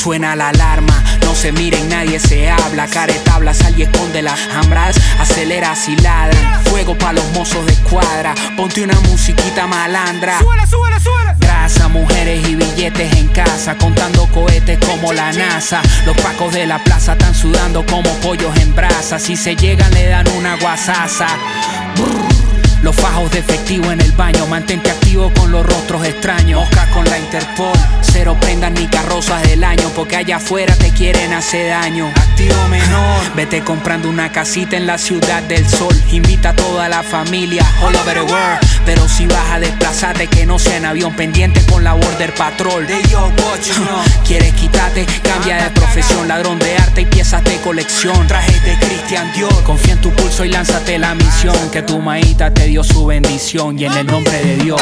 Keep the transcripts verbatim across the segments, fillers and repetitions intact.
suena la alarma. No se miren, nadie se habla. Caretabla, sal y esconde las hambras. Acelera si ladran. Fuego pa' los mozos de escuadra. Ponte una musiquita malandra. Súbele, súbele, súbele. Grasa, mujeres y billetes en casa, contando cohetes como la NASA. Los pacos de la plaza están sudando como pollos en brasa. Si se llegan le dan una guasaza. Brr. Los fajos de efectivo en el baño. Mantente activo con los rostros extraños. Mosca con la Interpol. Cero prendas ni carrozas del año, porque allá afuera te quieren hacer daño. Activo menor. Vete comprando una casita en la ciudad del sol. Invita a toda la familia all over the world. Pero si vas a desplazarte, que no sea en avión. Pendiente con la Border Patrol. Quieres quitarte, cambia de profesión. Ladrón de arte y piezas de colección. Trajes de Christian Dior. Confía en tu pulso y lánzate la misión. Que tu maíta te dio su bendición. Y en el nombre de Dios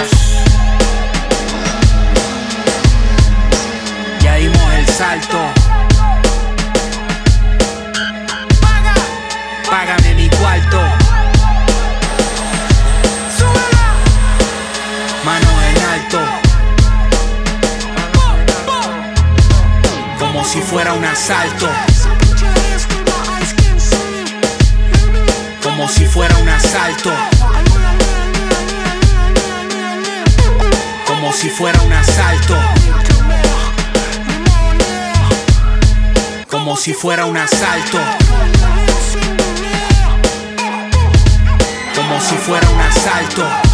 ya dimos el salto. Paga. Págame mi cuarto. Súbela. Manos en alto. Como si fuera un asalto. Como si fuera un asalto. Como si fuera un asalto. Como si fuera un asalto. Como si fuera un asalto.